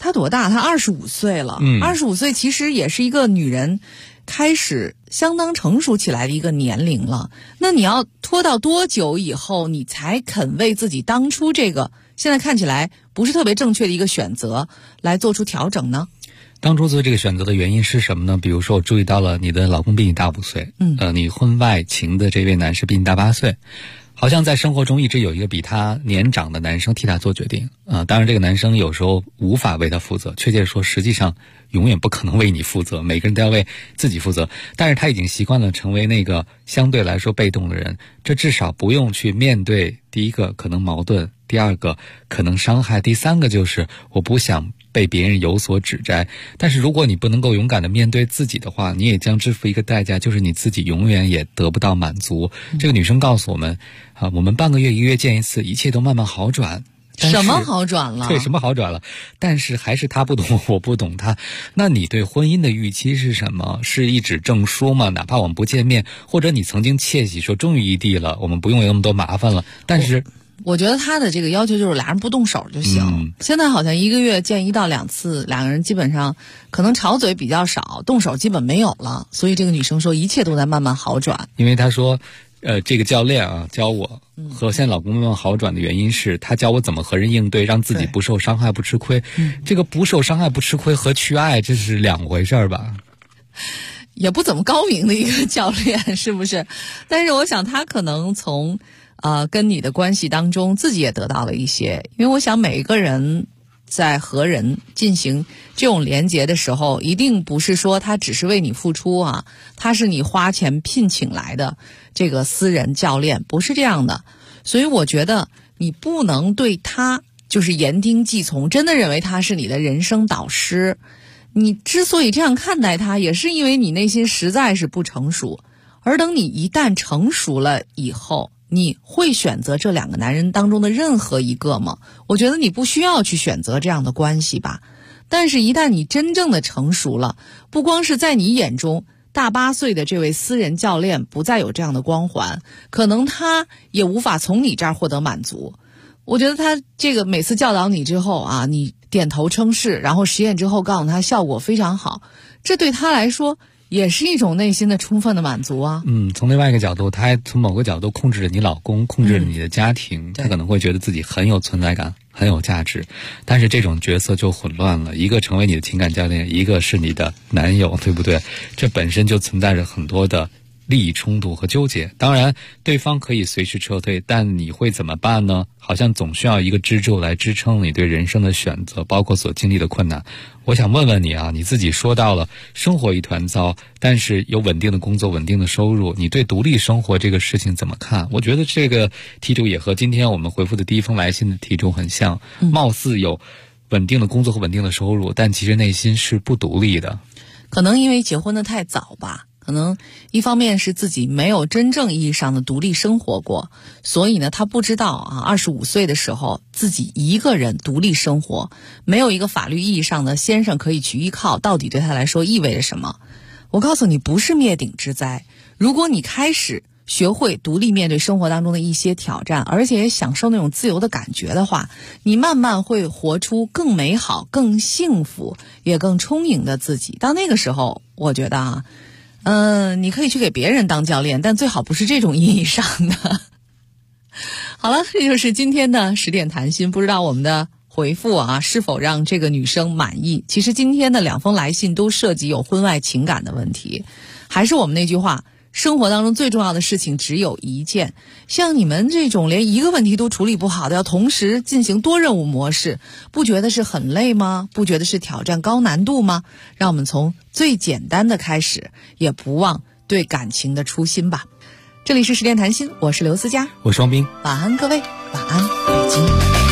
她多大？她25岁了。25岁其实也是一个女人开始相当成熟起来的一个年龄了。那你要拖到多久以后，你才肯为自己当初这个现在看起来不是特别正确的一个选择来做出调整呢？
当初做这个选择的原因是什么呢？比如说我注意到了你的老公比你大5岁，你婚外情的这位男士比你大8岁，好像在生活中一直有一个比他年长的男生替他做决定。当然这个男生有时候无法为他负责，确切说实际上永远不可能为你负责，每个人都要为自己负责。但是他已经习惯了成为那个相对来说被动的人，这至少不用去面对第一个可能矛盾，第二个可能伤害，第三个就是我不想被别人有所指摘。但是如果你不能够勇敢的面对自己的话，你也将支付一个代价，就是你自己永远也得不到满足。这个女生告诉我们我们半个月1个月见一次，一切都慢慢好转。
什么好转了？
对，什么好转了？但是还是他不懂，我不懂他。那你对婚姻的预期是什么？是一纸证书吗？哪怕我们不见面，或者你曾经窃喜说终于异地了，我们不用有那么多麻烦了。但是
我觉得他的这个要求就是俩人不动手就行。现在好像1个月见1到2次，两个人基本上可能吵嘴比较少，动手基本没有了。所以这个女生说一切都在慢慢好转。
因为她说这个教练教我和现在老公慢慢好转的原因是他教我怎么和人应对，让自己不受伤害不吃亏。这个不受伤害不吃亏和去爱这是两回事吧？
也不怎么高明的一个教练，是不是？但是我想他可能从跟你的关系当中自己也得到了一些，因为我想每一个人在和人进行这种连结的时候，一定不是说他只是为你付出他是你花钱聘请来的这个私人教练，不是这样的。所以我觉得你不能对他就是言听计从，真的认为他是你的人生导师。你之所以这样看待他，也是因为你内心实在是不成熟。而等你一旦成熟了以后，你会选择这2个男人当中的任何一个吗？我觉得你不需要去选择这样的关系吧。但是一旦你真正的成熟了，不光是在你眼中大8岁的这位私人教练不再有这样的光环，可能他也无法从你这儿获得满足。我觉得他这个每次教导你之后你点头称是，然后实验之后告诉他效果非常好，这对他来说也是一种内心的充分的满足啊。
从另外一个角度，他还从某个角度控制着你老公，控制着你的家庭，他可能会觉得自己很有存在感，很有价值。但是这种角色就混乱了，一个成为你的情感教练，一个是你的男友，对不对？这本身就存在着很多的利益冲突和纠结。当然对方可以随时撤退，但你会怎么办呢？好像总需要一个支柱来支撑你对人生的选择，包括所经历的困难。我想问问你你自己说到了生活一团糟，但是有稳定的工作，稳定的收入，你对独立生活这个事情怎么看？我觉得这个题主也和今天我们回复的第一封来信的题主很像，貌似有稳定的工作和稳定的收入，但其实内心是不独立的。
可能因为结婚的太早吧，可能一方面是自己没有真正意义上的独立生活过，所以呢他不知道25岁的时候自己一个人独立生活，没有一个法律意义上的先生可以去依靠，到底对他来说意味着什么。我告诉你，不是灭顶之灾。如果你开始学会独立面对生活当中的一些挑战，而且也享受那种自由的感觉的话，你慢慢会活出更美好更幸福也更充盈的自己。到那个时候我觉得你可以去给别人当教练，但最好不是这种意义上的。好了，这就是今天的10点谈心。不知道我们的回复是否让这个女生满意？其实今天的2封来信都涉及有婚外情感的问题。还是我们那句话，生活当中最重要的事情只有一件。像你们这种连一个问题都处理不好的，要同时进行多任务模式，不觉得是很累吗？不觉得是挑战高难度吗？让我们从最简单的开始，也不忘对感情的初心吧。这里是10点谈心，我是刘思佳，
我是双冰。
晚安各位，晚安北京。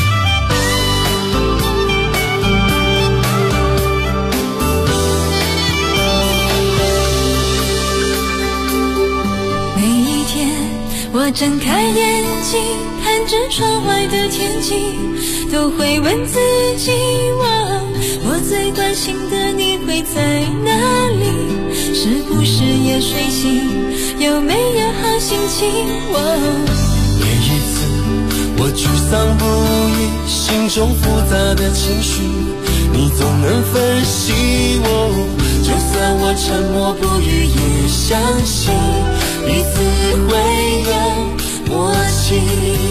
我睁开眼睛，看着窗外的天气，都会问自己，我最关心的你会在哪里？是不是也睡醒？有没有好心情？
每一次我沮丧不已，心中复杂的情绪，
你总能分析我，就算我沉默不语也相信彼此会有默契。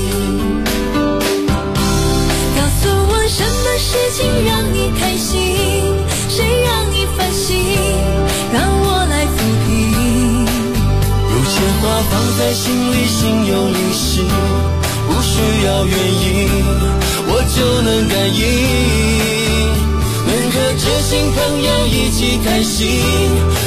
告诉我什么事情让你开心，谁让你烦心，让我来抚平。
有些话放在心里，心有灵犀，不需要原因，我就能感应。能和知心朋友一起开心，